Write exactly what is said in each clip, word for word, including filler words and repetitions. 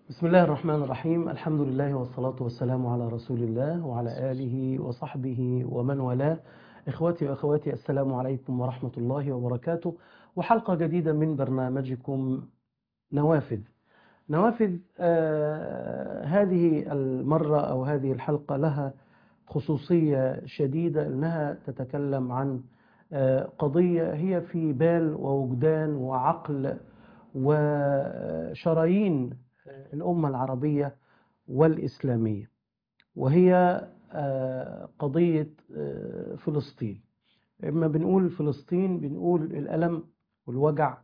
بسم الله الرحمن الرحيم. الحمد لله والصلاة والسلام على رسول الله وعلى آله وصحبه ومن والاه. إخوتي وأخواتي، السلام عليكم ورحمة الله وبركاته، وحلقة جديدة من برنامجكم نوافذ. نوافذ آه هذه المرة أو هذه الحلقة لها خصوصية شديدة، أنها تتكلم عن آه قضية هي في بال ووجدان وعقل وشرايين الأمة العربية والإسلامية، وهي آه، قضية آه، فلسطين. لما بنقول فلسطين بنقول الألم والوجع،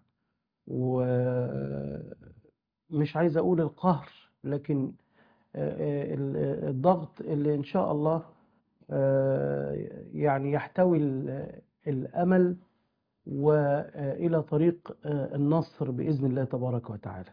ومش عايز أقول القهر، لكن آه، آه، الضغط اللي إن شاء الله آه، يعني يحتوي ال- الأمل وإلى طريق آه، النصر بإذن الله تبارك وتعالى.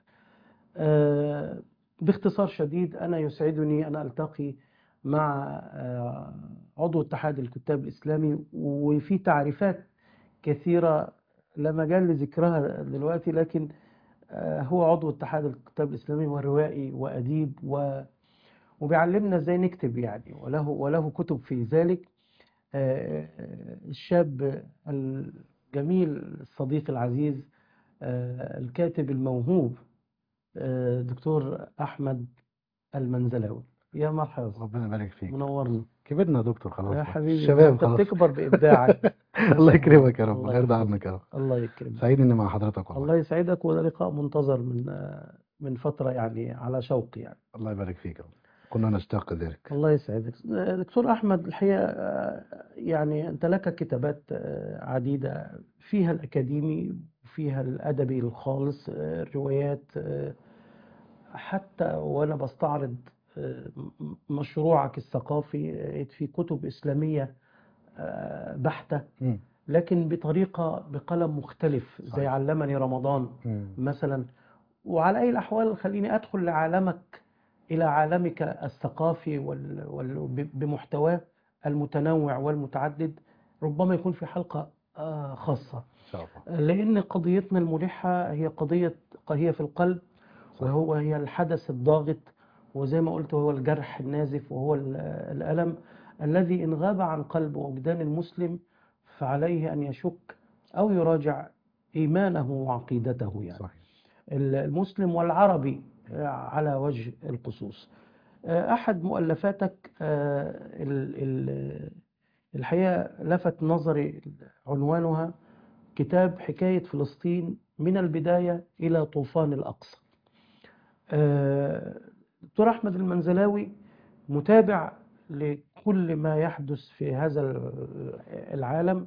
آه، باختصار شديد، أنا يسعدني أن ألتقي مع آه، عضو اتحاد الكتاب الإسلامي، وفي تعريفات كثيرة لا مجال لذكرها دلوقتي، لكن آه، هو عضو اتحاد الكتاب الإسلامي وروائي وأديب و- وبيعلمنا ازاي نكتب يعني، وله وله كتب في ذلك. آه، الشاب الجميل الصديق العزيز، آه، الكاتب الموهوب، آه، دكتور أحمد المنزلاوي. يا مرحبا، ربنا يبارك فيك. منورني كبرنا يا دكتور، خلاص يا بقى حبيبي. ما الشباب انت خلاص. بتكبر بإبداعك ما الله شاء الله. يكرمك يا رب، الله الله يرضى يحفظك، عنك يا رب. الله يكرمك. سعيد اني مع حضرتك والله. الله يسعدك، وده لقاء منتظر من آه، من فترة يعني، على شوق يعني. الله يبارك فيك يا رب. كنا نشتاق ذلك. الله يسعدك. آه، دكتور أحمد، الحقيقة آه، يعني أنت لك كتابات آه، عديدة، فيها الأكاديمي وفيها الأدبي الخالص، آه، الروايات، آه، حتى وأنا بستعرض آه، م- مشروعك الثقافي، لقيت في كتب إسلامية آه، بحتة، مم. لكن بطريقة بقلم مختلف، زي صحيح. علمني رمضان مم. مثلا. وعلى أي الأحوال، خليني أدخل لعالمك، إلى عالمك الثقافي وال... وال... ب- بمحتواه المتنوع والمتعدد. ربما يكون في حلقة آه، خاصة، ان شاء الله. لأن قضيتنا الملحة هي قضية، هي في القلب، صحيح. وهو هي الحدث الضاغط، وزي ما قلت هو الجرح النازف، وهو ال- الألم الذي إن غاب عن قلب ووجدان المسلم فعليه أن يشك أو يراجع إيمانه وعقيدته يعني، صحيح. المسلم والعربي على وجه الخصوص. أحد مؤلفاتك آه، ال- ال- الحقيقة لفت نظري عنوانها كتاب حكاية فلسطين من البداية إلى طوفان الأقصى. آه، دكتور أحمد المنزلاوي متابع لكل ما يحدث في هذا العالم،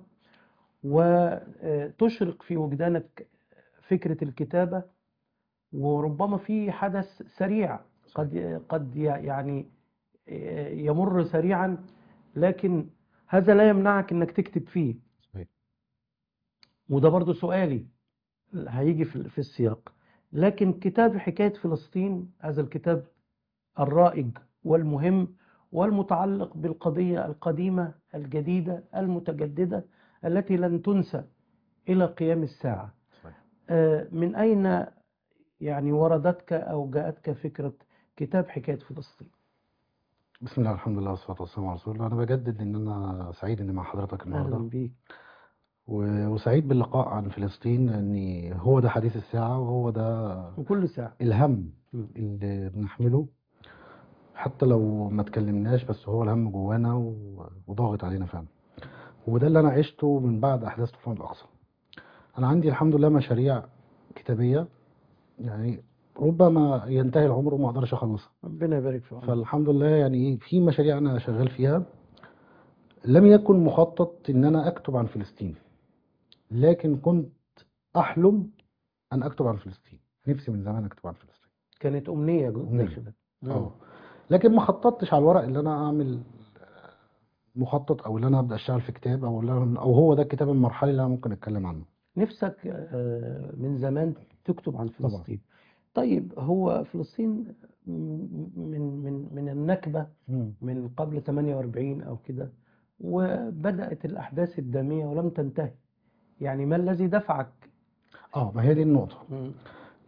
وتشرق في وجدانك فكرة الكتابة، وربما في حدث سريع صحيح. قد قد يعني يمر سريعا، لكن هذا لا يمنعك انك تكتب فيه. صحيح. وده برضو سؤالي هيجي في في السياق. لكن كتاب حكاية فلسطين، هذا الكتاب الرائج والمهم والمتعلق بالقضية القديمة الجديدة المتجددة التي لن تنسى إلى قيام الساعة، صحيح. آه، من أين يعني وردتك أو جاءتك فكرة كتاب حكاية فلسطين؟ بسم الله، الحمد لله، والصلاه والسلام على رسول الله. انا بجدد ان انا سعيد اني مع حضرتك النهارده، أهلا بيك. و- وسعيد باللقاء عن فلسطين، لان هو ده حديث الساعه، وهو ده وكل ساعة. الهم م. اللي بنحمله، حتى لو ما تكلمناش، بس هو الهم جوانا و- وضاغط علينا فعلا. وده اللي انا عشته من بعد احداث طوفان الاقصى. انا عندي الحمد لله مشاريع كتابيه، يعني ربما ينتهي العمر وما اقدرش اخلصها. ربنا يبارك في عمرك. فالحمد لله يعني ايه، في مشاريع انا شغال فيها. لم يكن مخطط ان انا اكتب عن فلسطين، لكن كنت احلم ان اكتب عن فلسطين. نفسي من زمان اكتب عن فلسطين، كانت أمنية جو- امنيه. داخلك. م. اه، لكن ما خططتش على الورق اللي انا اعمل مخطط، او اللي انا ابدا اشتغل في كتاب، او اللي أنا او هو ده الكتاب المرحلي اللي انا ممكن اتكلم عنه. نفسك آه، من زمان تكتب عن طبعا. فلسطين. طيب، هو فلسطين م- من من من النكبة، مم. من قبل ثمانية وأربعين أو كده، وبدأت الأحداث الدامية ولم تنتهي. يعني ما الذي دفعك؟ اه، ما هي دي النقطه. م.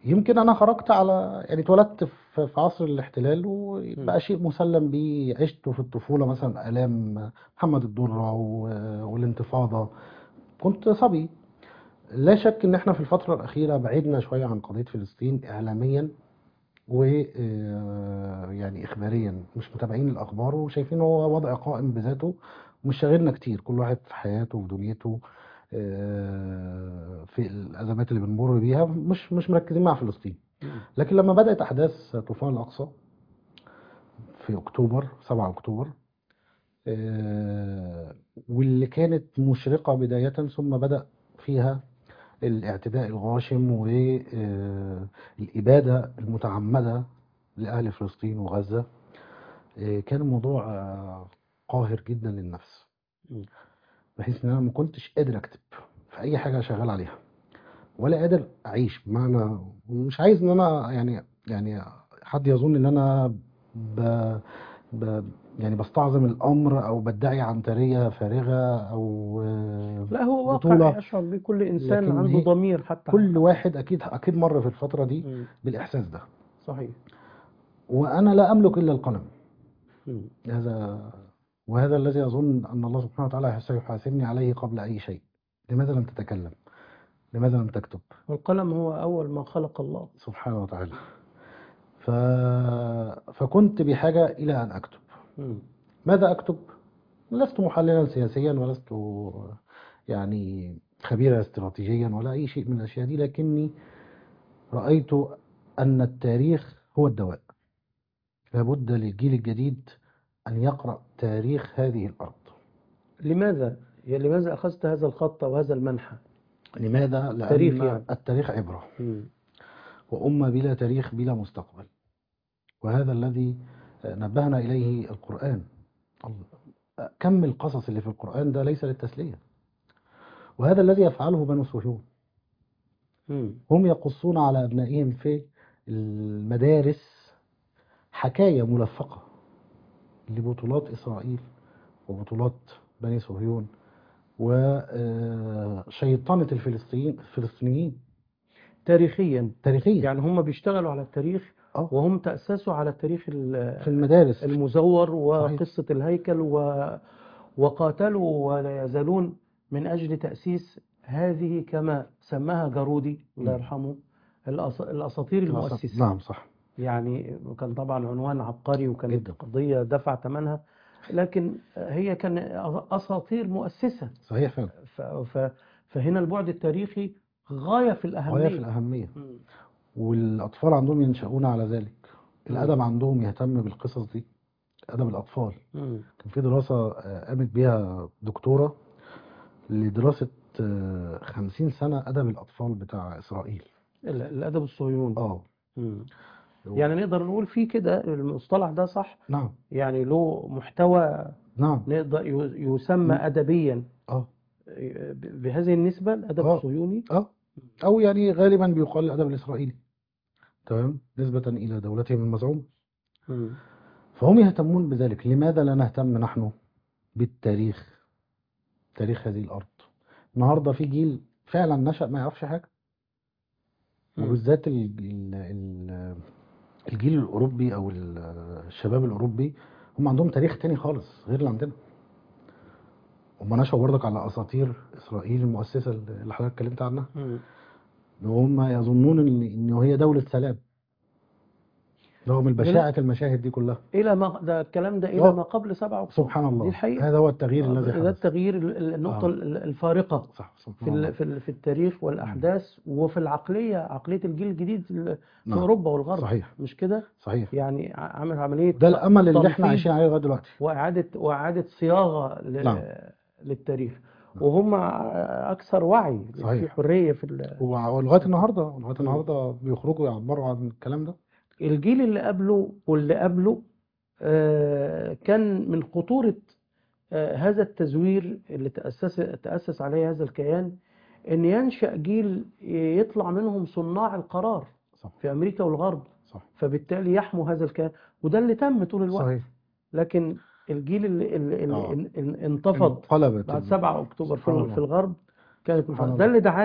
يمكن انا خرجت على، يعني اتولدت في في عصر الاحتلال، مم. وبقى شيء مسلم بيه. عشت في الطفولة مثلا آلام محمد الدرة و- والانتفاضة. كنت صبي. لا شك ان احنا في الفترة الأخيرة بعدنا شوية عن قضية فلسطين إعلاميا، و آه، يعني إخباريا مش متابعين الأخبار وشايفين هو وضع قائم بذاته، ومش شاغلنا كتير. كل واحد في حياته وفي دنيته، آه، في الأزمات اللي بنمر بيها، مش مش مركزين مع فلسطين. مم. لكن لما بدأت أحداث طوفان الأقصى في أكتوبر، سبعة أكتوبر، آه، واللي كانت مشرقة بداية، ثم بدأ فيها الاعتداء الغاشم والإبادة المتعمدة لأهل فلسطين وغزة، آه، كان الموضوع آه، قاهر جدا للنفس، مم. بحيث ان انا ما كنتش قادر اكتب في اي حاجه شغال عليها، ولا قادر اعيش. بمعنى مش عايز ان انا يعني يعني حد يظن ان انا ب ب يعني بستعظم الامر او بدعي عنتريه فارغه او آه، لا، هو واقع بطوله. يشعر به كل إنسان لكن عنده هي ضمير حتى. كل واحد اكيد اكيد مر في الفتره دي مم. بالاحساس ده، صحيح. وانا لا املك الا القلم. مم. هذا وهذا الذي اظن ان الله سبحانه وتعالى سيحاسبني عليه قبل اي شيء. لماذا لم تتكلم؟ لماذا لم تكتب؟ والقلم هو أول ما خلق الله. سبحانه وتعالى. ف... فكنت بحاجة إلى أن أكتب. مم. ماذا أكتب؟ لست محللا سياسيا، ولست يعني خبيرا استراتيجيا ولا أي شيء من الأشياء دي، لكني رأيت أن التاريخ هو الدواء. لابد للجيل الجديد أن يقرأ تاريخ هذه الأرض. لماذا يا لماذا أخذت هذا الخط أو هذا المنحى؟ لماذا؟ تاريخ لأن يعني. التاريخ عبرة، مم. وأمة بلا تاريخ بلا مستقبل. وهذا الذي نبهنا إليه القرآن. كم القصص اللي في القرآن ده ليس للتسلية، وهذا الذي يفعله بنو صهيون. مم. هم يقصون على أبنائهم في المدارس حكاية ملفقة لبطولات إسرائيل وبطولات بني صهيون وشيطنة الفلسطينيين الفلسطينيين تاريخيا. تاريخيا. يعني هم بيشتغلوا على التاريخ، اه وهم تأسسوا على التاريخ في ال- المدارس. المزور صحيح. وقصة الهيكل و... وقاتلوا ولا يزالون من أجل تأسيس هذه، كما سماها جارودي الله مم. يرحمه، الأس... الأساطير الأسد. المؤسسة. نعم صح يعني كان طبعا عنوان عبقري، وكانت جدا. قضية دفع ثمنها، لكن هي كان أساطير مؤسسة. صحيح فعلا. ف... ف... فهنا البعد التاريخي غاية في غاية في الأهمية. الأهمية، مم. والأطفال عندهم ينشأون على ذلك. مم. الأدب عندهم يهتم بالقصص دي، أدب الأطفال. مم. كان في دراسة آه، قامت بيها دكتورة لدراسة آه، خمسين سنة أدب الأطفال بتاع إسرائيل. ال- الأدب الصهيوني. اه مم. و- يعني نقدر نقول فيه كده المصطلح ده صح، نعم يعني له محتوى نعم. نقدر ي- يسمى م- أدبيا اه ب- بهذه النسبة، الأدب اه الصهيوني. اه أو يعني غالبا بيقال الأدب الإسرائيلي، تمام، نسبة إلى دولتهم المزعومة. مم. فهم يهتمون بذلك. لماذا لا نهتم نحن بالتاريخ، تاريخ هذه الأرض؟ النهاردة في جيل فعلا نشأ ما يعرفش حاجة، مم. وبالذات ال- ال- ال- الجيل الأوروبي أو ال- الشباب الأوروبي. هم عندهم تاريخ تاني خالص غير اللي عندنا. هم نشأوا برضك على أساطير إسرائيل المؤسسة اللي حضرتك اتكلمت عنها، مم. إن هم يظنون إن إن هي دولة سلام رغم من البشاعة المشاهد دي كلها. إلى ما ده الكلام ده إلى ما اه قبل سبعة أكتوبر، سبحان دي الله، الحقيقة. هذا هو التغيير آه، الذي ده حدث. التغيير، ال- النقطة اه ال- الفارقة صح في سبحان ال- الله. في ال- في التاريخ مم. والأحداث وفي العقلية، عقلية الجيل الجديد ال- في نعم أوروبا والغرب، صحيح مش كده؟ صحيح. يعني ع- عمل عملية وده ت- الأمل اللي احنا تنفيض عايشين عليه لغاية دلوقتي. وإعادة وإعادة صياغة نعم ل- للتاريخ، نعم وهم أكثر وعي، في صحيح. حرية في ال- ولغاية النهاردة لغاية مم. النهاردة بيخرجوا يعبروا عن الكلام ده. الجيل اللي قبله واللي قبله آه، كان من خطورة آه، هذا التزوير اللي تأسس تأسس عليه هذا الكيان، إن ينشأ جيل يطلع منهم صناع القرار صح في أمريكا والغرب، صح فبالتالي يحموا هذا الكيان، وده اللي تم طول الوقت. صحيح. لكن الجيل اللي, اللي, اللي اه ان- ان- انتفض انقلبت بعد ال... سبعة أكتوبر في سبحان ال- في الله الغرب، كانت سبحان مفاجأة. ده الله. اللي دعاك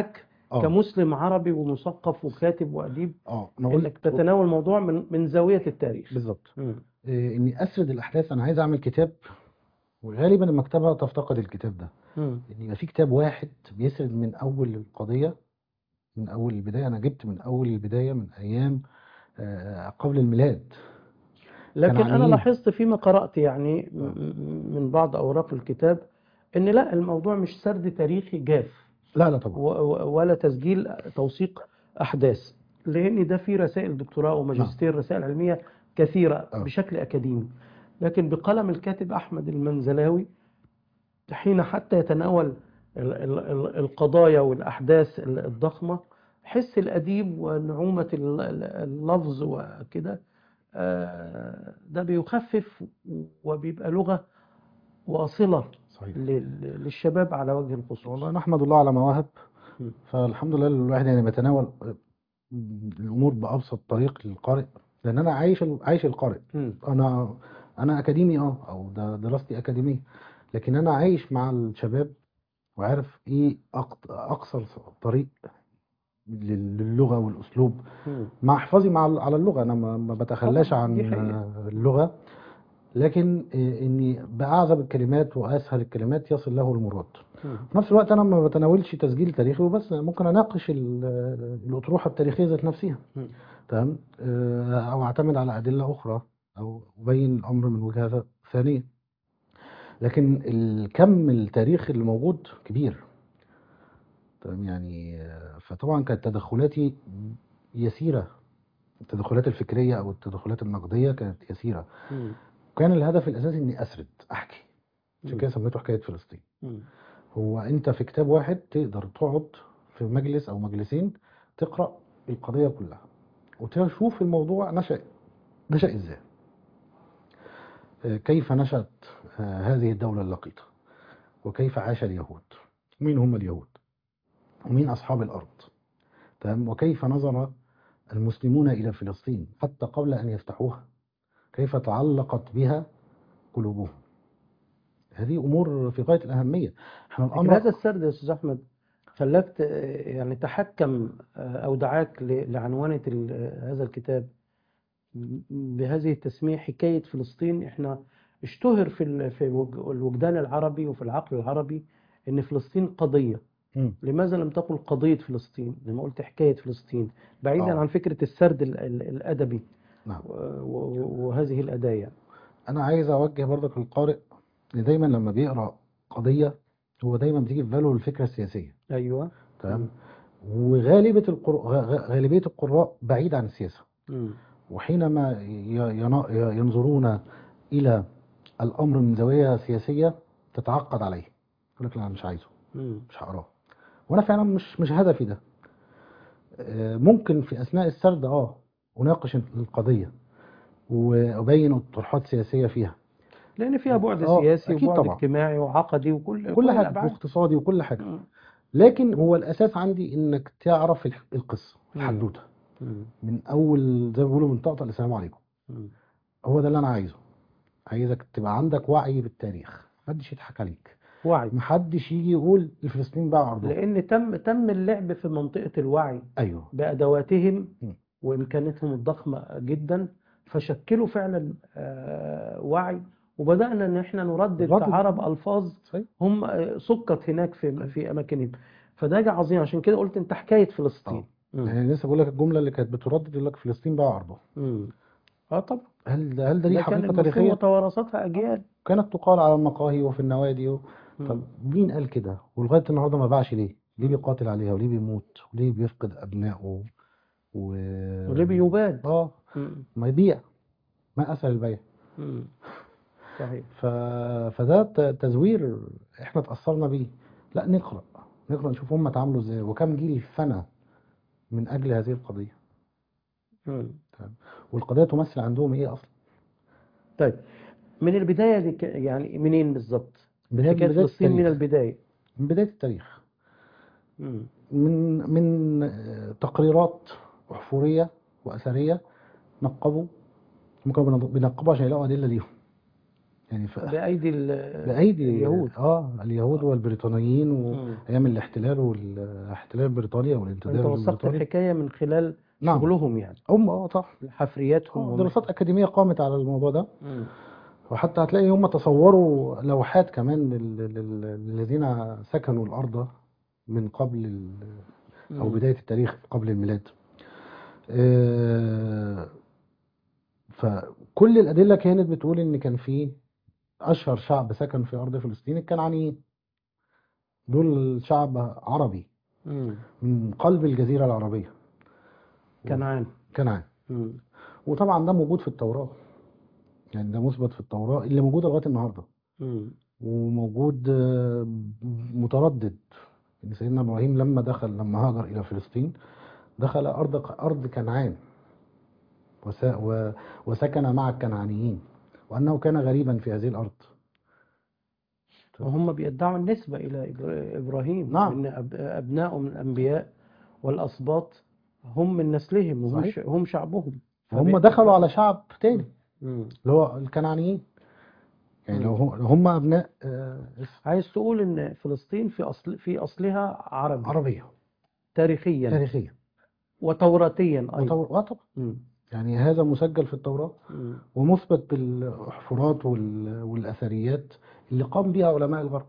اه كمسلم عربي ومثقف وكاتب وأديب، اه انا إنك قلت تتناول الموضوع من من زاوية التاريخ. بالظبط. مم. إيه، اني اسرد الاحداث. انا عايز اعمل كتاب، وغالبا المكتبه تفتقد الكتاب ده، مم. ان يبقى في كتاب واحد بيسرد من اول القضيه، من اول البدايه. انا جبت من اول البدايه من ايام آه، قبل الميلاد. كان لكن أنا عاملين. لاحظت فيما قرأت يعني م- اه م- من بعض أوراق الكتاب إن لا، الموضوع مش سرد تاريخي جاف لا لا طبعا. و- و- ولا تسجيل توثيق أحداث، لأن ده في رسائل دكتوراه نعم. وماجستير، رسائل علمية كثيرة اه بشكل أكاديمي. لكن بقلم الكاتب أحمد المنزلاوي، حين حتى يتناول ال- ال- ال- القضايا والأحداث ال- الضخمة، حس الأديب ونعومة ال- ال- اللفظ وكده، آه، ده بيخفف وبيبقى لغة واصلة صحيح. لل- للشباب على وجه الخصوص. والله نحمد الله على مواهب. م. فالحمد لله الواحد يعني بيتناول الامور بابسط طريق للقارئ، لان انا عايش ال- عايش القارئ. م. انا انا اكاديمي، اه او ده دراستي اكاديميه، لكن انا عايش مع الشباب وعارف ايه أقط- اقصر طريق لل- للغه والاسلوب، م. مع حفاظي مع ال- على اللغه. انا ما ما طبعا بتخلاش دي عن حقيقة. آه، اللغه، لكن آه، اني باعذب الكلمات واسهل الكلمات يصل له المراد. م. في نفس الوقت انا ما بتناولش تسجيل تاريخي وبس، ممكن اناقش ال- الاطروحه التاريخيه ذات نفسها. م. تمام. آه، او اعتمد على ادله اخرى، او ابين الامر من وجهه ثانيه. لكن الكم التاريخي اللي موجود كبير. تمام يعني. آه، فطبعا كانت تدخلاتي يسيره، التدخلات الفكريه او التدخلات النقديه كانت يسيره. م. وكان الهدف الاساسي اني اسرد احكي. عشان م. كده سميته حكايه فلسطين. م. هو انت في كتاب واحد تقدر تقعد في مجلس او مجلسين تقرا القضيه كلها، وتشوف الموضوع نشأ نشأ ازاي. آه، كيف نشأت آه، هذه الدولة اللقيطة، وكيف عاش اليهود، مين هم اليهود، ومين أصحاب الأرض. تمام. وكيف نظر المسلمون إلى فلسطين حتى قبل أن يفتحوها، كيف تعلقت بها قلوبهم. هذه أمور في غاية الأهمية. احنا لكن هذا الأمر. السرد يا أستاذ أحمد خلاك ت- يعني تحكم، آه، أو دعاك ل- لعنوانة ال- هذا الكتاب بهذه التسمية، حكاية فلسطين. احنا اشتهر في ال- في الوج- الوجدان العربي وفي العقل العربي إن فلسطين قضية. مم. لماذا لم تقل قضية فلسطين؟ زي ما قلت حكاية فلسطين، بعيدا اه عن فكرة السرد ال- ال- الأدبي نعم. و- و- وهذه الأدايا. أنا عايز أوجه برضك للقارئ إن دايما لما بيقرأ قضية هو دايما بتيجي في باله الفكرة السياسية. أيوة. تمام. مم. وغالبية القراء غ- غالبية القراء بعيد عن السياسة، مم. وحينما ي- ين- ينظرون إلى الأمر من زاوية سياسية تتعقد عليه، يقول لك لا أنا مش عايزه، مم. مش هقراه. وأنا فعلا مش مش هدفي ده. آه، ممكن في أثناء السرد أه أناقش القضية وأبين أطروحات سياسية فيها. لأن فيها بعد أه سياسي أكيد وبعد طبعا، اجتماعي وعقدي وكل كل كل حاجة الأبعاد. واقتصادي وكل حاجة. مم. لكن هو الأساس عندي إنك تعرف الح- القصة مم. الحدوتة مم. من أول، زي ما بيقولوا، من طقطقة السلام عليكم. مم. هو ده اللي أنا عايزه. عايزك تبقى عندك وعي بالتاريخ، محدش يضحك عليك، وعي. محدش يجي يقول الفلسطين باع أرضهم. لأن تم تم اللعب في منطقة الوعي أيوه. بأدواتهم م. وإمكاناتهم الضخمة جدا، فشكلوا فعلا آه، وعي. وبدأنا إن إحنا نردد الردد. كعرب ألفاظ صحيح. هم آه، سكت هناك في في أماكنهم. فده جه عظيم، عشان كده قلت أنت حكاية فلسطين. اه مم. يعني لسه بقول لك الجملة اللي كانت بتردد، يقول لك فلسطين باع أرضهم. مم. اه طبعا. هل ده هل ده دي ده كان حقيقة المفهوم تاريخية؟ وتوارثتها اه أجيال. كانت تقال على المقاهي وفي النوادي و... طب مم. مين قال كده؟ ولغاية النهارده ما باعش ليه؟ ليه مم. بيقاتل عليها وليه بيموت وليه بيفقد أبنائه و وليه بيباد. اه مم. ما يبيع، ما أسهل البيع. مم. صحيح. ف... فده ت- تزوير احنا اتأثرنا بيه. لا نقرأ، نقرأ نشوف هم اتعاملوا ازاي وكم جيل فنى من أجل هذه القضية. مم. تمام. والقضية تمثل عندهم ايه أصلا؟ طيب، من البداية دي ك- يعني منين بالظبط؟ بداية من حكاية بداية فلسطين من التاريخ. البداية. من بداية التاريخ. مم. من من آه، تقريرات أحفورية وأثرية نقبوا. ممكن بنقبوا عشان يلاقوا أدلة ليهم. يعني ف... بأيدي ال- بأيدي اليهود. اه اليهود آه. والبريطانيين مم. وأيام الاحتلال والاحتلال بريطانيا والانتداب أنت وثقت البريطاني. الحكاية من خلال نعم. شغلهم يعني، هم اه طبعا. حفرياتهم اه دراسات ومعرفة. أكاديمية قامت على الموضوع ده، مم. وحتى هتلاقي هم تصوروا لوحات كمان لل- لل- للذين سكنوا الأرض من قبل ال... أو مم. بداية التاريخ قبل الميلاد. آه، فكل الأدلة كانت بتقول إن كان في أشهر شعب سكن في أرض فلسطين الكنعانيين. دول شعب عربي مم. من قلب الجزيرة العربية، كنعان. كنعان. مم. وطبعا ده موجود في التوراة، يعني ده مثبت في التوراة اللي موجودة لغاية النهاردة، مم. وموجود آه، متردد. إن سيدنا إبراهيم لما دخل لما هاجر إلى فلسطين دخل أرض أرض كنعان، وس- و- وسكن مع الكنعانيين، وأنه كان غريبا في هذه الأرض. وهم بيدعوا النسبة إلى إبر- إبراهيم، نعم إن أب- أبنائه من الأنبياء والأسباط هم من نسلهم، وهم صحيح. ش- هم شعبهم. وهم فبي... دخلوا على ف... شعب تاني مم. اللي هو الكنعانيين. يعني لو مم. هو- لو هم أبناء آه، عايز تقول إن فلسطين في أصل في أصلها عربي عربية تاريخيا تاريخية وتوراتيا أيضا. وطبعا. آه طبعا. مم. يعني هذا مسجل في التوراة مم. ومثبت بالحفرات وال- والأثريات اللي قام بها علماء الغرب.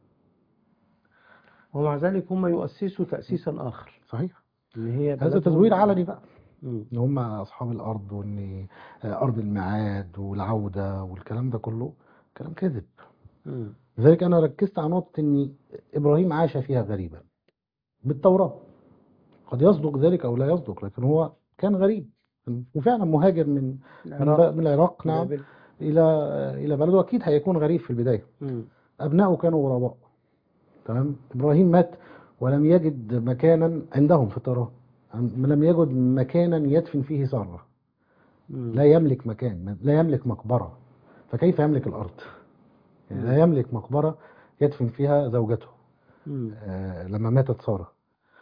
ومع ذلك هم يؤسسوا تأسيسا آخر، صحيح. إن هي هذا تزوير بلدهم. علني بقى، مم. ان هم اصحاب الارض، وان آه، ارض الميعاد والعودة والكلام ده كله كلام كذب. مم. لذلك انا ركزت على نقطة ان ابراهيم عاش فيها غريبا بالتوراة. قد يصدق ذلك او لا يصدق، لكن هو كان غريب وفعلا مهاجر من من ب- العراق، من العراق. نعم. بابل. الى الى بلده، اكيد هيكون غريب في البداية. مم. ابنائه كانوا غرباء. تمام. ابراهيم مات ولم يجد مكانا عندهم في التوراة، لم يجد مكانا يدفن فيه سارة. مم. لا يملك مكان، لا يملك مقبرة، فكيف يملك الأرض؟ يعني لا مم. يملك مقبرة يدفن فيها زوجته مم. آه لما ماتت سارة.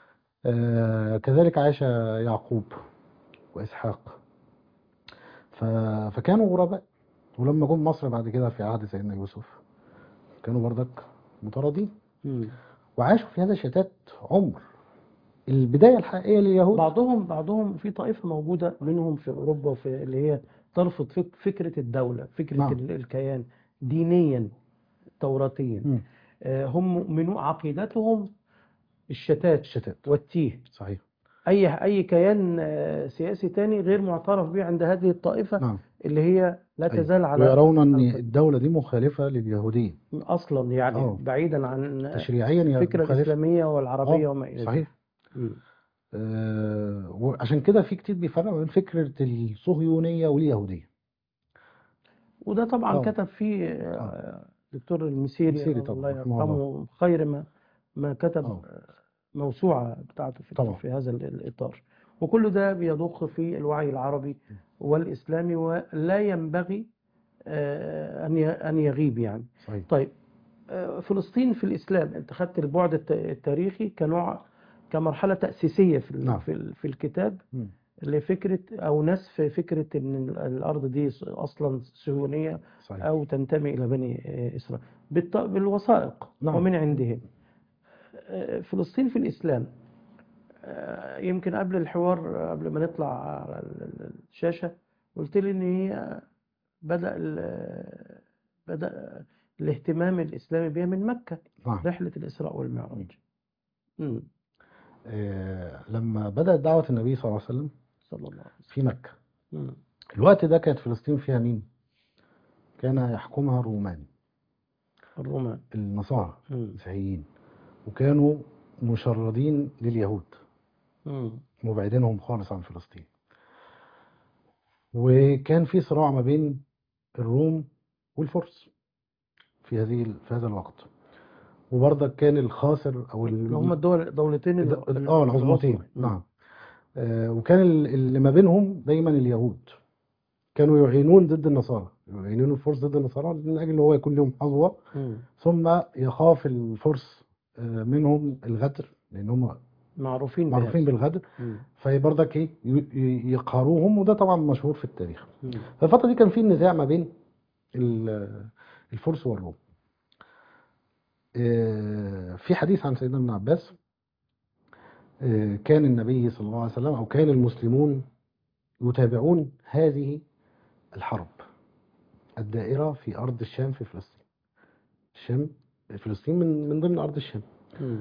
آه كذلك عاش يعقوب وإسحاق. ف... فكانوا غرباء. ولما جم مصر بعد كده في عهد سيدنا يوسف كانوا برضك مطاردين، مم. وعاشوا في هذا الشتات عمر. البداية الحقيقية لليهود. بعضهم بعضهم في طائفة موجودة منهم في أوروبا، وفي اللي هي ترفض فك فكرة الدولة، فكرة نعم. ال- الكيان دينيا توراتيا. مم. آه، هم من عقيدتهم الشتات الشتات. والتيه. صحيح. أي أي كيان آه، سياسي تاني غير معترف به عند هذه الطائفة، نعم. اللي هي لا أيوة. تزال على ويرون أن على القدم الدولة دي مخالفة لليهودية. أصلا، يعني اه بعيدا عن تشريعيا يا الفكرة مخالفة. الإسلامية والعربية اه وما إلى ذلك. صحيح. مم. آه وعشان كده في كتير بيفرقوا بين فكرة الصهيونية واليهودية. وده طبعا اه كتب فيه اه آه، دكتور المسيري مسيري طبعا الله رحمه الله. يرحمه، خير ما ما كتب اه موسوعة بتاعته في طبعا. في هذا ال- الإطار. وكل ده بيضخ في الوعي العربي والإسلامي، ولا ينبغي آه، أن ي- أن يغيب يعني. صحيح. طيب، آه، فلسطين في الإسلام، أنت خدت البعد الت- التاريخي كنوع، كمرحلة تأسيسية في ال- نعم. في ال- في الكتاب، مم. لفكرة أو نسف فكرة أن ال- الأرض دي أصلا صهيونية صحيح. أو تنتمي إلى بني آه، إسرائيل بالط- بالوثائق نعم. ومن عندهم. آه، فلسطين في الإسلام، آه، يمكن قبل الحوار، آه، قبل ما نطلع على ال- ال- الشاشة، قلت لي إن هي بدأ ال- بدأ الاهتمام الإسلامي بها من مكة، نعم. رحلة الإسراء والمعراج. مم. آه لما بدأت دعوة النبي صلى الله عليه وسلم صلى الله عليه وسلم. في مكة، مم. الوقت ده كانت فلسطين فيها مين؟ كان يحكمها الرومان، الرومان. النصارى مم. المسيحيين، وكانوا مشردين لليهود، مم. مبعدينهم خالص عن فلسطين. وكان في صراع ما بين الروم والفرس في هذه في هذا الوقت. وبرضك كان الخاسر او اللي ال- هم الدول الدولتين الد- الع- اه العظمى. العظمتين. مم. نعم. آه وكان ال- اللي ما بينهم دايما اليهود كانوا يعينون ضد النصارى، يعينون الفرس ضد النصارى من اجل ان هو يكون لهم حظوه. مم. ثم يخاف الفرس آه منهم الغدر، لان هم معروفين بهذا. معروفين بالغدر، مم. فبرضك ايه ي- ي- يقهروهم. وده طبعا مشهور في التاريخ. مم. في الفتره دي كان في نزاع ما بين ال- الفرس والروم. آه، في حديث عن سيدنا ابن عباس، آه، كان النبي صلى الله عليه وسلم أو كان المسلمون يتابعون هذه الحرب الدائرة في أرض الشام في فلسطين. الشام فلسطين من من ضمن أرض الشام. مم.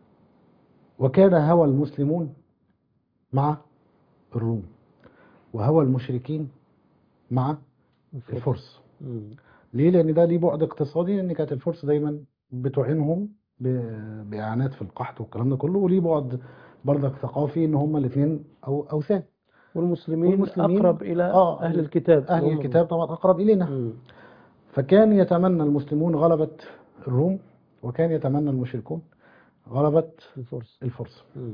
وكان هوى المسلمون مع الروم، وهوى المشركين مع الفرس. مم. ليه؟ لأن ده ليه بعد اقتصادي، لأن كانت الفرس دايما بتعينهم ب- بإعانات في القحط والكلام ده كله، وليه بعد برضك ثقافي إن هما الاثنين أو أوثان. والمسلمين والمسلمين أقرب إلى اه أهل الكتاب أهل اللي هم الروم. الكتاب طبعا أقرب إلينا. مم. فكان يتمنى المسلمون غلبة الروم، وكان يتمنى المشركون غلبة الفرس. الفرس. مم.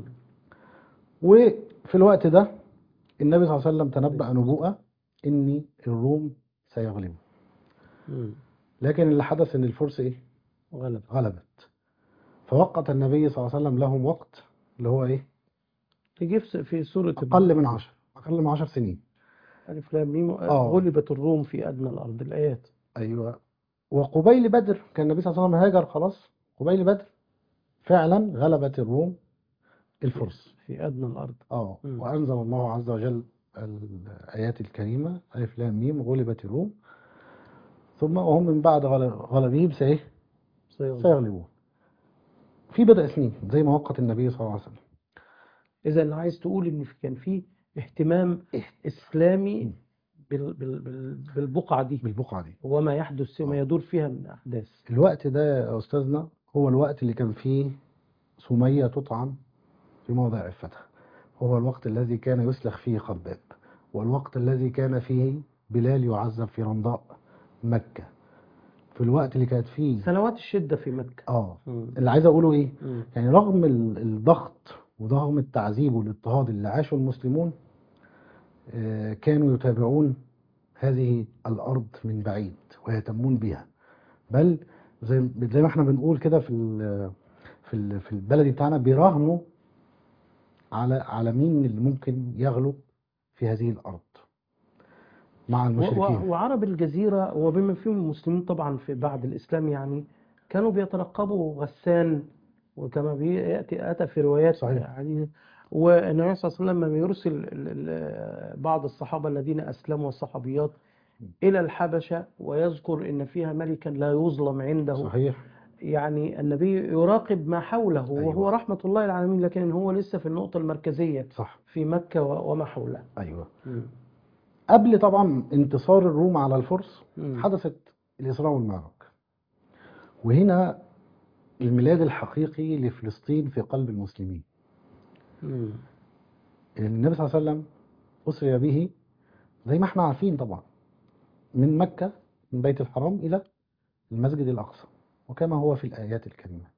وفي الوقت ده النبي صلى الله عليه وسلم تنبأ نبوءة إن الروم سيغلبوا، مم. لكن اللي حدث إن الفرس إيه؟ غلب. غلبت. فوقت النبي صلى الله عليه وسلم لهم وقت اللي هو إيه؟ يجي في في سورة أقل من عشر أقل من عشر سنين. ألف لام ميم آه غلبت الروم في أدنى الأرض، الآيات. أيوه. وقبيل بدر كان النبي صلى الله عليه وسلم هاجر خلاص. قبيل بدر فعلا غلبت الروم في, الفرس. في أدنى الأرض. اه مم. وأنزل الله عز وجل الآيات الكريمة ألف لام ميم غلبت الروم ثم وهم من بعد غل- غلبهم سإيه؟ سيغلب. سيغلبون. في بضع سنين زي ما وقت النبي صلى الله عليه وسلم. إذا عايز تقول إن في- كان في اهتمام إسلامي مم. بال بال بال بالبقعة دي بالبقعة دي. وما يحدث وما آه. يدور فيها من أحداث. الوقت ده يا أستاذنا هو الوقت اللي كان فيه سمية تطعن في موضع عفتها، هو الوقت الذي كان يسلخ فيه خباب، والوقت الذي كان فيه بلال يعذب في رمضاء مكة، في الوقت اللي كانت فيه سنوات الشدة في مكة. اه مم. اللي عايز اقوله ايه؟ مم. يعني رغم ال- الضغط ورغم التعذيب والاضطهاد اللي عاشه المسلمون، آه، كانوا يتابعون هذه الارض من بعيد ويهتمون بها. بل زي زي ما احنا بنقول كده في ال- في ال- في البلد بتاعنا بيراهنوا على على مين اللي ممكن يغلب في هذه الارض مع و- المشركين. و- وعرب الجزيرة وبما فيهم المسلمين طبعا في بعد الإسلام يعني كانوا بيترقبوا غسان، وكما بيأتي أتى في روايات صحيح. عديدة. والنبي صلى الله عليه وسلم لما يرسل ال- ال- بعض الصحابة الذين أسلموا والصحابيات إلى الحبشة ويذكر إن فيها ملكا لا يظلم عنده، صحيح. يعني النبي يراقب ما حوله وهو أيوة. رحمة الله العالمين، لكن هو لسه في النقطة المركزية صح. في مكة و- وما حولها. ايوه. مم. قبل طبعا انتصار الروم على الفرس مم. حدثت الإسراء والمعراج، وهنا الميلاد الحقيقي لفلسطين في قلب المسلمين. مم. النبي صلى الله عليه وسلم أسري به زي ما احنا عارفين طبعا من مكة، من بيت الحرام إلى المسجد الأقصى، وكما هو في الآيات الكريمات.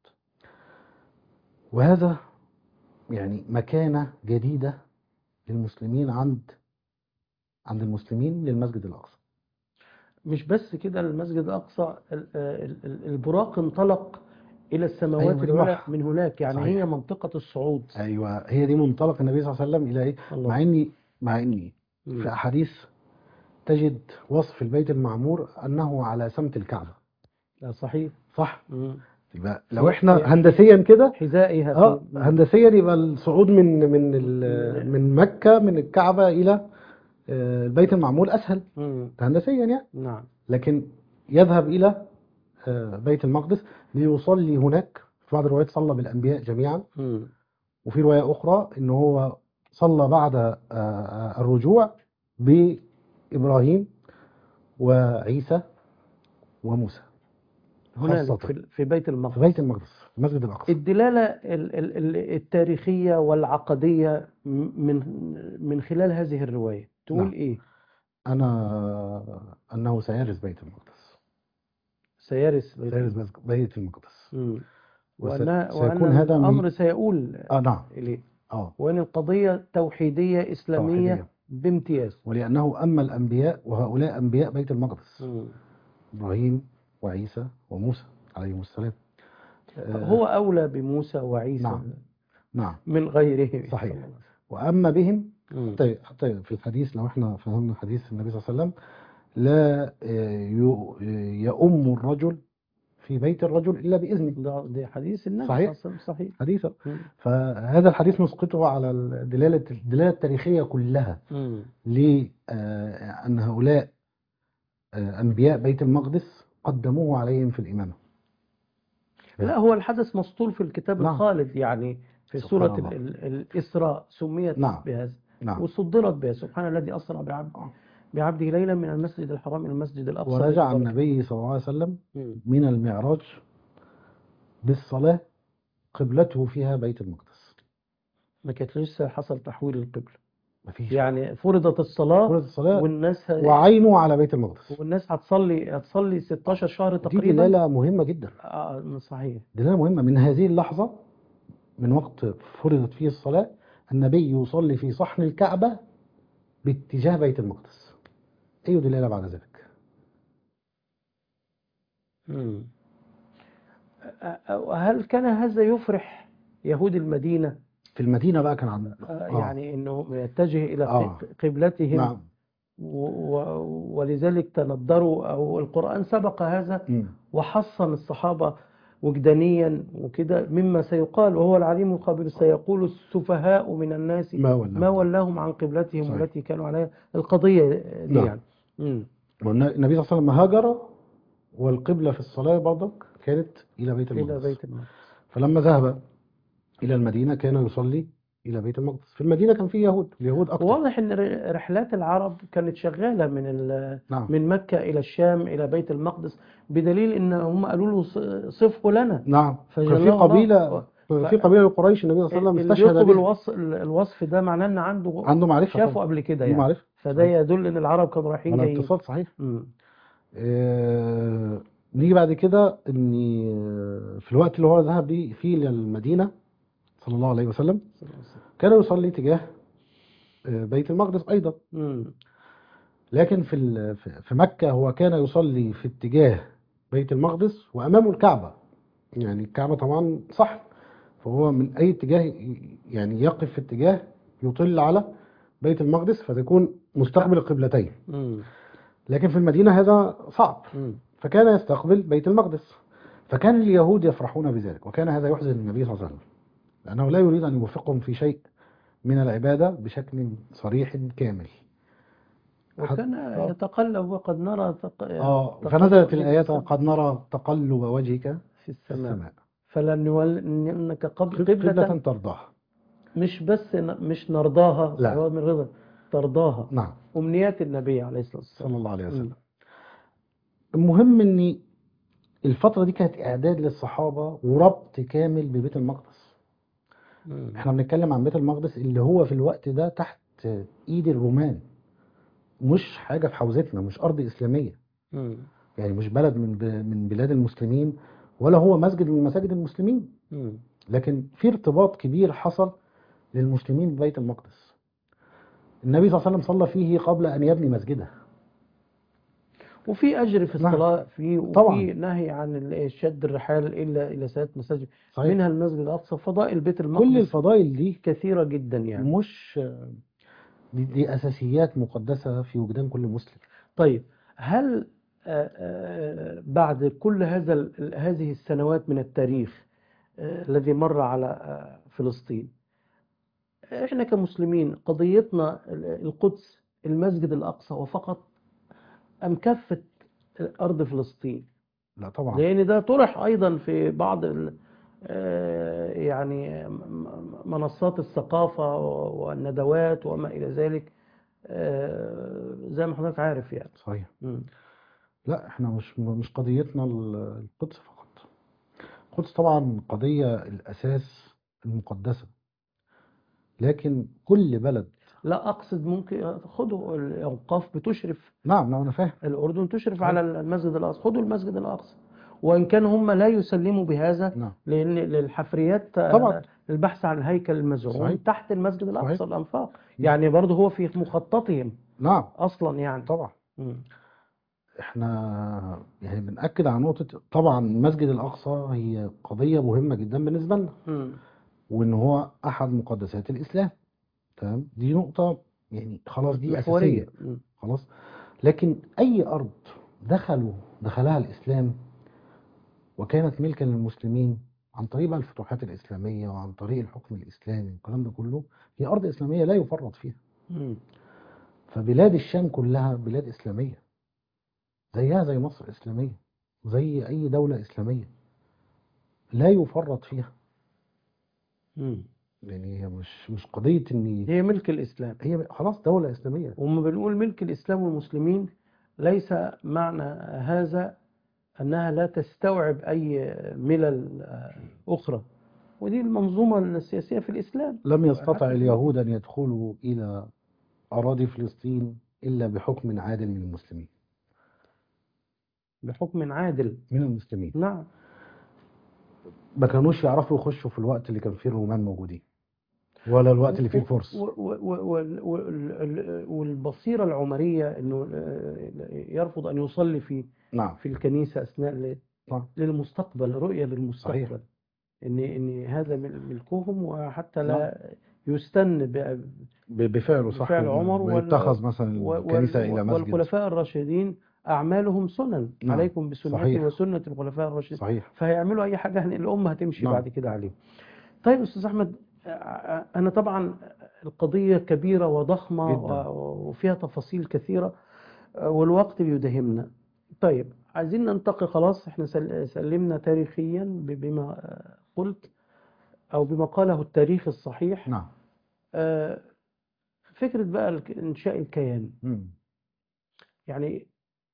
وهذا يعني مكانة جديدة للمسلمين عند عند المسلمين للمسجد الأقصى. مش بس كده، المسجد الأقصى ال- ال- ال- البراق انطلق إلى السماوات أيوة دي العلى مح- من هناك، يعني صحيح. هي منطقة الصعود. أيوة هي دي منطلق النبي صلى الله عليه وسلم إلى إيه؟ الله. مع إني مع إني مم. في أحاديث تجد وصف البيت المعمور أنه على سمت الكعبة. لا صحيح. صح؟ مم. يبقى لو في- احنا في هندسيا كده حذائها اه في هندسيا يبقى الصعود من من ال- مم. من مكة من الكعبة إلى آه، البيت المعمور أسهل مم. هندسيا يعني، نعم. لكن يذهب إلى آه، بيت المقدس ليصلي هناك. في بعض الروايات صلى بالأنبياء جميعا، مم. وفي رواية أخرى إن هو صلى بعد آه، آه، الرجوع بإبراهيم وعيسى وموسى هنالك خاصة في في بيت في المقدس. بيت المقدس المسجد الأقصى. الدلالة ال- ال- ال- التاريخية والعقدية م- من من خلال هذه الرواية تقول نعم. إيه؟ أنا أنه سيرث بيت المقدس، سيرث بيت سيرث المقدس. بيت المقدس. مم. وس- وأن سيكون وأن هذا من الأمر سيؤول آه نعم إليه، آه وأن القضية توحيدية إسلامية توحيدية. بامتياز. ولأنه أما الأنبياء وهؤلاء أنبياء بيت المقدس، مم. إبراهيم وعيسى وموسى عليهم السلام. آه هو أولى بموسى وعيسى نعم نعم من غيره. صحيح. صلى الله عليه وأما بهم وسلم. مم. حتى حتى في الحديث لو احنا فهمنا حديث النبي صلى الله عليه وسلم لا آه، يو- يؤم الرجل في بيت الرجل إلا بإذنه. ده ده حديث النبي صلى الله صحيح، عليه وسلم، صحيح. حديثا. مم. فهذا الحديث نسقطه على الدلالة الدلالة التاريخية كلها مم. لأن هؤلاء آه، أنبياء بيت المقدس قدموه عليهم في الإمامة. لا، هو الحدث مسطور في الكتاب نعم، الخالد، يعني في سبحان سورة ال- الله. ال- الإسراء سميت نعم، بهذا نعم. وصدرت بها: سبحان الذي أسرى بعبد بعبده ليلا من المسجد الحرام إلى المسجد الأقصى الذي ورجع باركنا. النبي صلى الله عليه وسلم مم. من المعراج بالصلاة قبلته فيها بيت المقدس. ما كانت لسه حصل تحويل القبلة، مفيش بقى، يعني فرضت الصلاة فرض الصلاة والناس ه... وعينه على بيت المقدس. والناس هتصلي هتصلي ستاشر شهر دي تقريبا. دلالة مهمة جدا، آه صحيح. دلالة مهمة. من هذه اللحظة، من وقت فرضت فيه الصلاة، النبي يصلي في صحن الكعبة باتجاه بيت المقدس. أي دلالة بعد ذلك؟ مم. هل كان هذا يفرح يهود المدينة؟ في المدينة بقى كان عند آه، آه يعني انه يتجه الى آه ق- قبلتهم، نعم. و- و- ولذلك تندروا، او القرآن سبق هذا مم. وحصن الصحابة وجدانيا وكده مما سيقال: وهو العليم الخبير، سيقول السفهاء من الناس ما ما ولاهم. ولاهم عن قبلتهم صحيح. التي كانوا عليها. القضية دي نعم. يعني. مم. والنبي صلى الله عليه وسلم هاجر، والقبلة في الصلاة برضك كانت إلى بيت إلى المقدس. بيت المقدس. فلما ذهب إلى المدينة كان يصلي إلى بيت المقدس. في المدينة كان فيه يهود، اليهود أكتر. واضح ان ر- رحلات العرب كانت شغالة من ال- نعم، من مكة إلى الشام إلى بيت المقدس، بدليل ان هم قالوا له ص- صفه لنا نعم. كان في فجلاه الله. قبيلة كان في قبيلة لقريش النبي صلى الله عليه وسلم اللي استشهد بيطلب بها. الوصف الوصف ده معناه ان عنده عنده معرفة شافه طبعا، قبل كده عنده يعني، معرفة. فده صحيح، يدل ان العرب كانوا رايحين على جايين. اتصال. صحيح. مم. آه... نيجي بعد كده ان آه، في الوقت اللي هو ذهب بيه فيه للمدينة صلى الله عليه وسلم كان يصلي تجاه آه، بيت المقدس أيضا. مم. لكن في ال- في في مكة هو كان يصلي في اتجاه بيت المقدس وأمامه الكعبة. يعني الكعبة طبعا صح، فهو من أي اتجاه ي- يعني يقف في اتجاه يطل على بيت المقدس فتكون مستقبل القبلتين. مم. لكن في المدينة هذا صعب، مم. فكان يستقبل بيت المقدس. فكان اليهود يفرحون بذلك، وكان هذا يحزن النبي صلى الله عليه وسلم، لأنه لا يريد أن يوفقهم في شيء من العبادة بشكل صريح كامل. حتى وكان يتقلب، وقد نرى تق... آه تقلب فنزلت وجهك في الآيات: السماء قد نرى تقلب وجهك في في السماء السماء فلنولنك قبل قبلة قبلة، ترضاها. مش بس ن- مش نرضاها لا، هو من رضا، ترضاها. نعم، أمنيات النبي عليه الصلاة والسلام. صلى الله عليه مم. وسلم. المهم ان الفترة دي كانت اعداد للصحابة وربط كامل ببيت المقدس. مم. احنا بنتكلم عن بيت المقدس اللي هو في الوقت ده تحت ايد الرومان، مش حاجة في حوزتنا، مش ارض اسلامية، مم. يعني مش بلد من ب- من بلاد المسلمين، ولا هو مسجد من مساجد المسلمين. مم. لكن في ارتباط كبير حصل للمسلمين ببيت المقدس. النبي صلى الله عليه وسلم صلى فيه قبل ان يبني مسجده. وفي أجر في نعم، الصلاة فيه، طبعا. وفي نهي عن ال- شد الرحال إلا إلى ثلاث مساجد، صحيح. منها المسجد الأقصى. فضائل بيت كل المقدس الفضائل دي كثيرة جدا يعني. مش دي, دي اساسيات مقدسه في وجدان كل مسلم. طيب، هل آه، آه، بعد كل هذا ال- هذه السنوات من التاريخ آه، الذي مر على آه، فلسطين، احنا كمسلمين قضيتنا ال- القدس، المسجد الأقصى وفقط، أم كافة أرض فلسطين؟ لا طبعا. لأن ده طرح أيضا في بعض ال- آه، يعني م- م- منصات الثقافة والندوات وما إلى ذلك، آه، زي ما حضرتك عارف يعني. صحيح. مم. لا احنا مش مش قضيتنا ال- القدس فقط. القدس طبعا قضيه الاساس المقدسه، لكن كل بلد. لا أقصد، ممكن خدوا الأوقاف بتشرف، نعم، نعم، انا فاهم. الأردن تشرف صحيح. على المسجد الأقصى، خدوا المسجد الأقصى، وإن كان هم لا يسلموا بهذا، نعم، لأن للحفريات طبعا. آه، البحث عن الهيكل صحيح، المزعوم تحت المسجد صحيح. الأقصى الأنفاق، مم. يعني برضه هو في مخططهم نعم، أصلا يعني. طبعا. مم. احنا يعني بنأكد على نقطة، طبعا المسجد الأقصى هي قضية مهمة جدا بالنسبة لنا، مم. وإن هو أحد مقدسات الإسلام. تمام، دي نقطة يعني خلاص، دي محورية. أساسية. مم. خلاص. لكن أي أرض دخلوا دخلها الإسلام وكانت ملكا للمسلمين عن طريق بقى الفتوحات الإسلامية وعن طريق الحكم الإسلامي والكلام ده كله، هي أرض إسلامية لا يفرط فيها. مم. فبلاد الشام كلها بلاد إسلامية، زيها زي مصر إسلامية، زي أي دولة إسلامية لا يفرط فيها. مم. يعني هي مش مش قضية إن هي ملك الإسلام. هي خلاص دولة إسلامية. وما بنقول ملك الإسلام والمسلمين ليس معنى هذا أنها لا تستوعب أي ملل آه، أخرى، ودي المنظومة السياسية في الإسلام. لم يستطع حتى في اليهود أن يدخلوا إلى أراضي فلسطين إلا بحكم عادل من المسلمين. بحكم عادل. من المسلمين نعم. ما كانوش يعرفوا يخشوا في الوقت اللي كان فيه الرومان موجودين، ولا الوقت اللي فيه و- الفرس. و- و- و- وال- وال- والبصيرة العمرية أنه آه، يرفض أن يصلي في نعم في الكنيسة أثناء ال- نعم للمستقبل، رؤية صحيح. للمستقبل، ان ان هذا مل- ملكهم، وحتى نعم لا يستن ب- ب- بفعله صح، بفعل عمر وال ويتخذ مثلا وال الكنيسة إلى مسجد. والخلفاء الراشدين أعمالهم سنن، نعم عليكم بسنتي صحيح وسنة الخلفاء الراشدين. صحيح. فهيعملوا أي حاجة هن- الأمة هتمشي نعم بعد كده عليهم. طيب أستاذ أحمد، آه، أنا طبعا القضية كبيرة وضخمة جدا. و- وفيها تفاصيل كثيرة، آه، والوقت بيداهمنا. طيب عايزين ننتقل، خلاص احنا سل- سلمنا تاريخيا ب- بما آه، قلت أو بما قاله التاريخ الصحيح. نعم آه، فكرة بقى الك- إنشاء الكيان، مم. يعني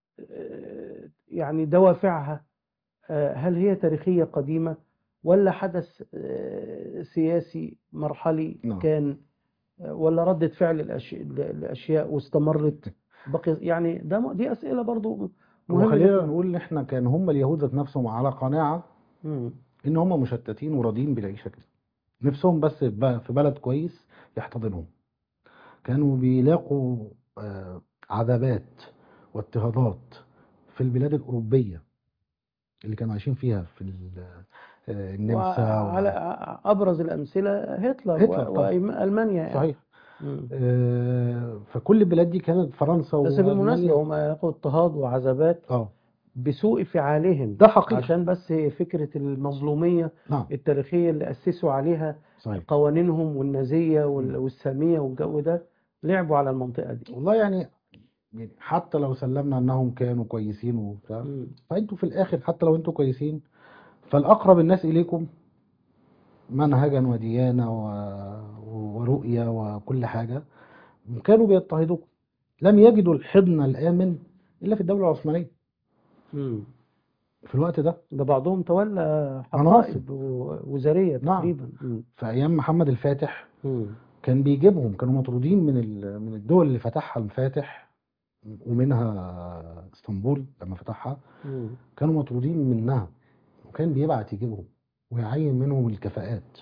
آه، يعني دوافعها، آه، هل هي تاريخية قديمة ولا حدث آه، سياسي مرحلي نعم كان، آه، ولا ردة فعل الأش- الأشياء واستمرت بقي؟ يعني ده م- دي أسئلة برضو مهمة وخلينا جدا. نقول إن إحنا كان هم اليهود ذات نفسهم على قناعة مم. إن هم مشتتين وراضيين بالعيشة كده، نفسهم بس في ب- في بلد كويس يحتضنهم. كانوا بيلاقوا آه، عذابات واضطهادات في البلاد الأوروبية اللي كانوا عايشين فيها، في ال- آه، النمسا وعلى أبرز الأمثلة هتلر وهتلر طبعا. وألمانيا يعني. صحيح. مم. آه، فكل البلاد دي كانت فرنسا بس بالمناسبة وألمانيا. هم يلاقوا اضطهاد وعذابات اه بسوء فعالهم، ده حقيقة. عشان بس فكرة المظلومية نعم التاريخية اللي أسسوا عليها صحيح. قوانينهم والنازية وال- مم. والسامية والجو ده، لعبوا على المنطقة دي. والله يعني يعني حتى لو سلمنا انهم كانوا كويسين وبتاع، مم. فانتوا في الاخر حتى لو انتوا كويسين فالاقرب الناس اليكم منهجا وديانة و- ورؤية وكل حاجة كانوا بيضطهدوكم. لم يجدوا الحضن الآمن إلا في الدولة العثمانية مم. في الوقت ده. ده بعضهم تولى مناصب. حقائب و- وزارية نعم تقريبا. مم. في أيام محمد الفاتح مم. كان بيجيبهم، كانوا مطرودين من ال- من الدول اللي فتحها الفاتح، ومنها اسطنبول لما فتحها مم. كانوا مطرودين منها، وكان بيبعت يجيبهم ويعين منهم الكفاءات.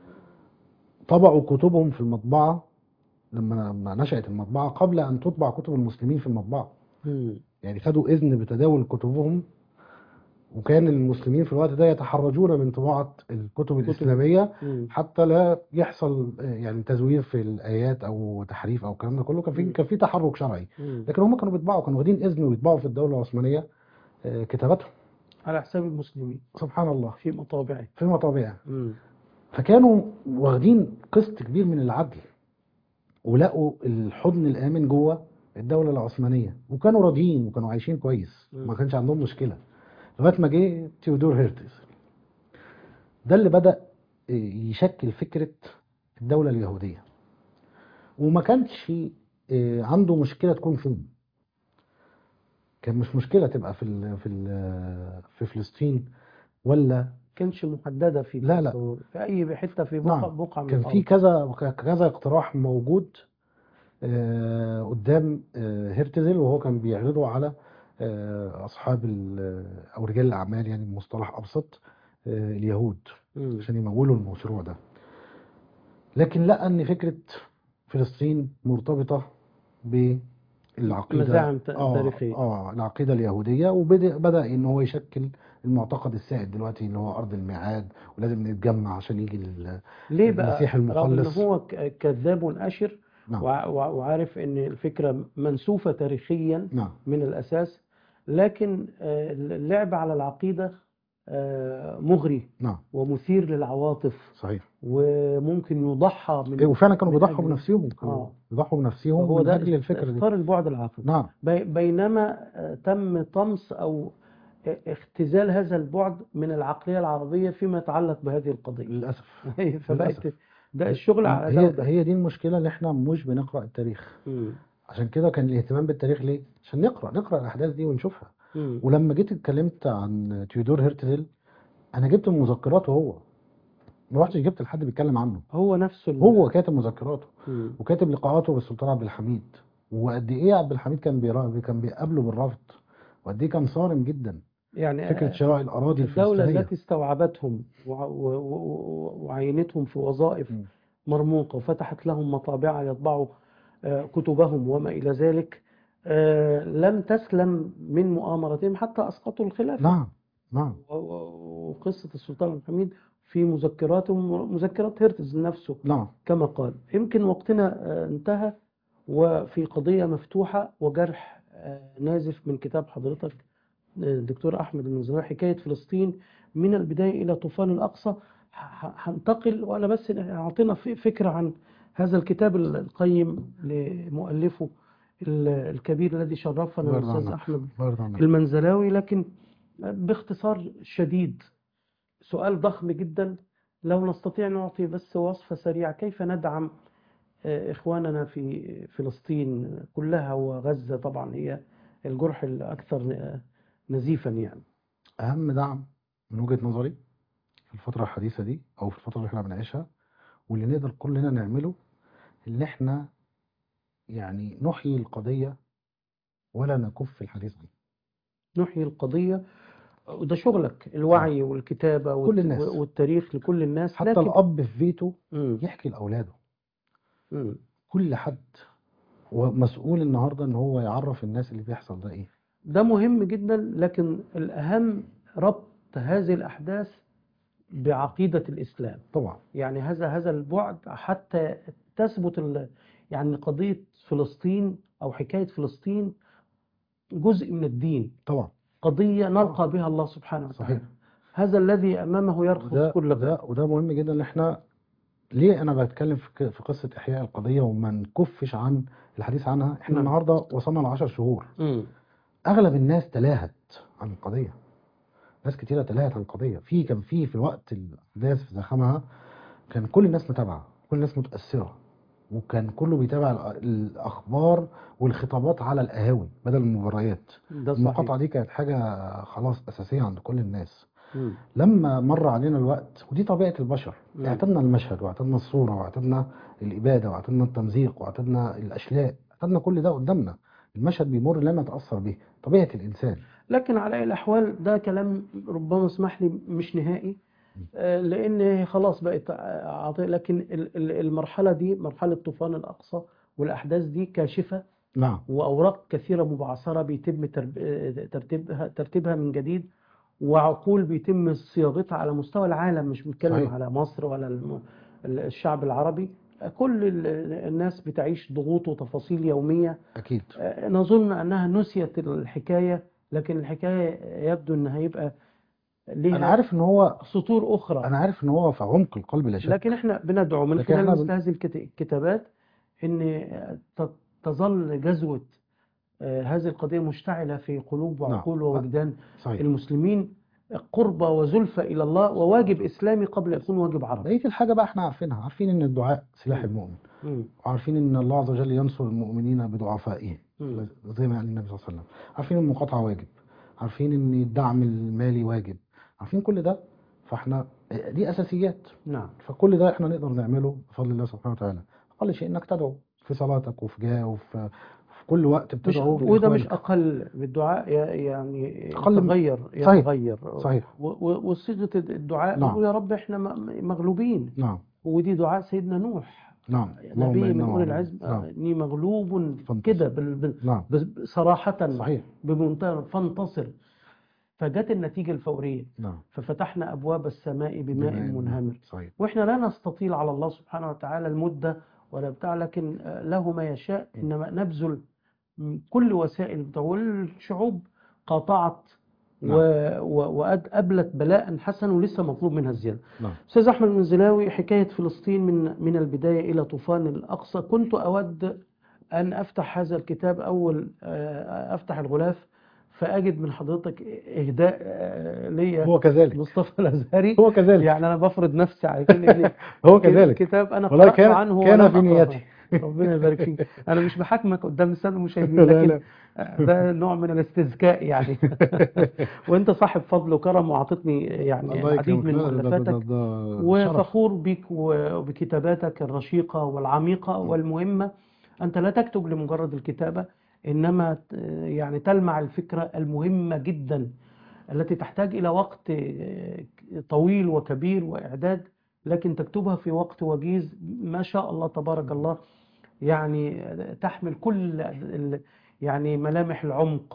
طبعوا كتبهم في المطبعة لما لما نشأت المطبعة قبل أن تطبع كتب المسلمين في المطبعة. مم. يعني خدوا إذن بتداول كتبهم، وكان المسلمين في الوقت ده يتحرجون من طباعة الكتب الإسلامية مم. حتى لا يحصل آه، يعني تزوير في الآيات أو تحريف أو الكلام ده كله. كان في مم. كان في تحرك شرعي، مم. لكن هم كانوا بيطبعوا، كانوا واخدين إذن ويطبعوا في الدولة العثمانية آه، كتاباتهم. على حساب المسلمين سبحان الله في مطابعه. في مطابعها. مم. فكانوا واخدين قسط كبير من العدل، ولقوا الحضن الآمن جوه الدولة العثمانية، وكانوا راضيين وكانوا عايشين كويس، مم. ما كانش عندهم مشكلة لغاية ما جه تيودور هيرتز. ده اللي بدأ يشكل فكرة الدولة اليهودية، وما كانش آه، عنده مشكلة تكون فين. كان مش مشكلة تبقى في ال في ال في فلسطين ولا كانش محددة في لا لا. في أي حتة في بقعة نعم بقعة من كان في الأرض. كذا كذا اقتراح موجود آه، قدام آه، هيرتزل، وهو كان بيعرضه على آه، أصحاب ال- أو رجال الأعمال، يعني بمصطلح أبسط آه، اليهود، مم. عشان يمولوا المشروع ده. لكن لقى ان فكرة فلسطين مرتبطة بالعقيدة مزاعم ت- اه تاريخية. اه العقيدة اليهودية، وبدأ بدأ ان هو يشكل المعتقد السائد دلوقتي اللي هو ارض الميعاد، ولازم نتجمع عشان يجي ال- ليه بقى المسيح رغم ان المخلص. هو ك- كذاب أشر نعم وع- وع- وعارف ان الفكرة منسوفة تاريخيا نعم من الاساس، لكن آه، اللعب على العقيدة آه، مغري نعم ومثير للعواطف، صحيح. وممكن يضحى إيه، من وفعلا كانوا من بيضحوا اجله. بنفسهم، كانوا اه بيضحوا بنفسهم فهو من ده أجل اخت- الفكرة دي. اختار البعد العقلي، نعم بي- بينما آه، تم طمس او اختزال هذا البعد من العقلية العربية فيما يتعلق بهذه القضية. للأسف. فبقت للأسف. ده الشغل ال- على ده هي وده. هي دي المشكلة، اللي احنا مش بنقرأ التاريخ. مم. عشان كده كان الاهتمام بالتاريخ ليه؟ عشان نقرأ نقرأ الأحداث دي ونشوفها. مم. ولما جيت اتكلمت عن تيودور هيرتزل، أنا جبت من مذكراته هو، ما رحتش جبت لحد بيتكلم عنه. هو نفسه ال... هو كاتب مذكراته مم. وكاتب لقاءاته بالسلطان عبد الحميد، وقد إيه عبد الحميد كان بيرا... كان بيقابله بالرفض، وقد إيه كان صارم جدا. يعني فكرة آه، شراء الأراضي الدولة الفلسطينية. التي استوعبتهم وع- و- و- وعينتهم في وظائف م. مرموقة وفتحت لهم مطابع يطبعوا آه، كتبهم وما إلى ذلك، آه، لم تسلم من مؤامرتهم حتى أسقطوا الخلافة. نعم نعم و- و- وقصة السلطان عبد الحميد في مذكراتهم، مذكرات هرتز نفسه نعم كما قال. يمكن وقتنا آه، انتهى، وفي قضية مفتوحة وجرح آه، نازف من كتاب حضرتك آه، الدكتور أحمد المنذراوي، حكاية فلسطين من البداية إلى طوفان الأقصى. ه- ه- هنتقل، وأنا بس أعطينا ف- فكرة عن هذا الكتاب القيم لمؤلفه ال- الكبير الذي شرفنا الله يرضى الأستاذ عنك. أحمد الله يرضى عنك. المنذلاوي. لكن باختصار شديد، سؤال ضخم جدا، لو نستطيع نعطي بس وصفة سريعة، كيف ندعم آه، إخواننا في فلسطين كلها، وغزة طبعا هي الجرح الأكثر آه، نزيفا يعني. أهم دعم من وجهة نظري في الفترة الحديثة دي، أو في الفترة اللي احنا بنعيشها، واللي نقدر كلنا نعمله، اللي احنا يعني نحيي القضية ولا نكف الحديث عنها. نحيي القضية، وده شغلك، اه، الوعي والكتابة كل والت- الناس، والتاريخ لكل الناس. حتى لكن الأب في بيته مم. يحكي لأولاده. مم. كل حد ومسؤول النهاردة إن هو يعرف الناس اللي بيحصل ده إيه. ده مهم جدا، لكن الأهم ربط هذه الأحداث بعقيدة الإسلام. طبعا. يعني هذا هذا البعد حتى تثبت ال- يعني قضية فلسطين أو حكاية فلسطين جزء من الدين، طبعا. قضية آه. نلقى بها الله سبحانه وتعالى. صحيح. هذا الذي أمامه يرخص وده كل غير. وده وده مهم جدا، إن احنا ليه أنا بتكلم في ك- في قصة إحياء القضية وما نكفش عن الحديث عنها. احنا نعم. النهاردة وصلنا لعشر شهور، مم. أغلب الناس تلاهت عن القضية. ناس كتيرة تلاهت عن القضية. في كان في في وقت الأحداث في زخمها، كان كل الناس متابعة، كل الناس متأثرة، وكان كله بيتابع الأ- الأخبار والخطابات على القهاوي بدل المباريات. ده صحيح. المقاطعة دي كانت حاجة خلاص أساسية عند كل الناس. مم. لما مر علينا الوقت، ودي طبيعة البشر، نعم. اعتدنا المشهد واعتدنا الصورة واعتدنا الإبادة واعتدنا التمزيق واعتدنا الأشلاء، اعتدنا كل ده قدامنا. المشهد بيمر لا نتأثر به، طبيعة الإنسان. لكن على أي الأحوال ده كلام ربما اسمح لي مش نهائي، آه، لأن خلاص بقت عاطفة. لكن ال- ال- المرحلة دي، مرحلة طوفان الأقصى والأحداث دي كاشفة، نعم وأوراق كثيرة مبعثرة بيتم ترب- آه، ترتيبها ترتيبها من جديد، وعقول بيتم صياغتها على مستوى العالم، مش بنتكلم صحيح. على مصر ولا الم- الشعب العربي. كل ال- الناس بتعيش ضغوط وتفاصيل يومية. أكيد. آه، نظن أنها نسيت الحكاية، لكن الحكاية يبدو أنها هيبقى أنا ليها عارف إن هو سطور أخرى. أنا عارف إن هو في عمق القلب لا شك. لكن احنا بندعو من لكن خلال احنا مثل بن... هذه الكت- الكتابات ان ت- تظل جذوة آه، هذه القضية مشتعلة في قلوب نعم. وعقول ووجدان صحيح. المسلمين، قربة وزلفى إلى الله، وواجب إسلامي قبل أن يكون واجب عربي. بقية الحاجة بقى احنا عارفينها، عارفين ان الدعاء سلاح مم. المؤمن، مم. وعارفين ان الله عز وجل ينصر المؤمنين بضعفائهم مم. زي ما قال النبي صلى الله عليه وسلم. عارفين ان المقاطعة واجب، عارفين ان الدعم المالي واجب، عارفين كل ده. فاحنا دي اساسيات. نعم. فكل ده احنا نقدر نعمله بفضل الله سبحانه وتعالى. اقل شيء انك تدعو في صلاتك وفي جاه وفي في كل وقت مش بتدعو وده مش لاخوانك. أقل بالدعاء، ي- يعني أقل من- يتغير صحيح. يتغير صحيح. و- و- وصيغة الدعاء نعم. نقول يا رب احنا م- مغلوبين. نعم ودي دعاء سيدنا نوح، نعم. اللهم نبي إنا من أولي مغلوبون. العزم، نعم. إني مغلوب فانتصر. كده بال- بال- نعم ب- صراحة صحيح. بمنتهى فانتصر. فجت النتيجة الفورية، نعم. ففتحنا أبواب السماء بماء بماء منهمر. صحيح. وإحنا لا نستطيل على الله سبحانه وتعالى المدة ولا بتاع، لكن آه، له ما يشاء، إنما نبذل من كل وسائل بتاع، والشعوب قاطعت نعم وأبلت بلاء حسن، ولسه مطلوب منها الزيادة. نعم أستاذ أحمد المنزلاوي، حكاية فلسطين من من البداية إلى طوفان الأقصى، كنت أود أن أفتح هذا الكتاب أول آه، أفتح الغلاف فأجد من حضرتك إهداء آه، ليا هو كذلك مصطفى الأزهري. هو كذلك يعني أنا بفرض نفسي على كده، لأن هو كذلك كتاب أنا والله، قرأت كان عنه كان ولم في أقرأه. نيتي. ربنا يبارك فيك. أنا مش بحاكمك قدام السادة المشاهدين، لا لكن لا ده نوع من الاستذكاء يعني. وأنت صاحب فضل وكرم، وأعطتني يعني الله العديد يكرمك. من لا لا ده ده ده, مؤلفاتك، ده شرف. وفخور بك وبكتاباتك الرشيقة والعميقة والمهمة. أنت لا تكتب لمجرد الكتابة، إنما ت- يعني تلمع الفكرة المهمة جدا التي تحتاج إلى وقت طويل وكبير وإعداد، لكن تكتبها في وقت وجيز ما شاء الله تبارك الله. يعني تحمل كل ال- يعني ملامح العمق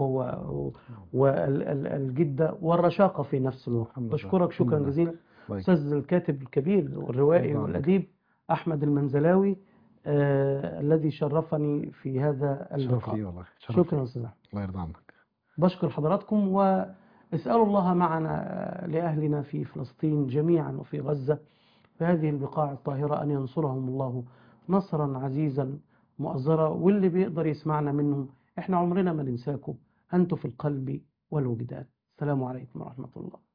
والجدة والرشاقة في نفس الوقت. الحمد لله بشكرك الحمد شكرا لله. جزيلا الله يكرمك. أستاذ الكاتب الكبير والروائي يرضى عنك. والأديب أحمد المنزلاوي، آه الذي شرفني في هذا شرف اللقاء. لي والله، شرف شكرا لي. أستاذ أحمد. الله يرضى عنك. بشكر حضراتكم، واسألوا الله معنا لأهلنا في فلسطين جميعا وفي غزة، في هذه البقاع الطاهرة، أن ينصرهم الله نصرا عزيزا مؤزرا. واللي بيقدر يسمعنا منهم، احنا عمرنا ما ننساكم، أنتم في القلب والوجدان. السلام عليكم ورحمة الله.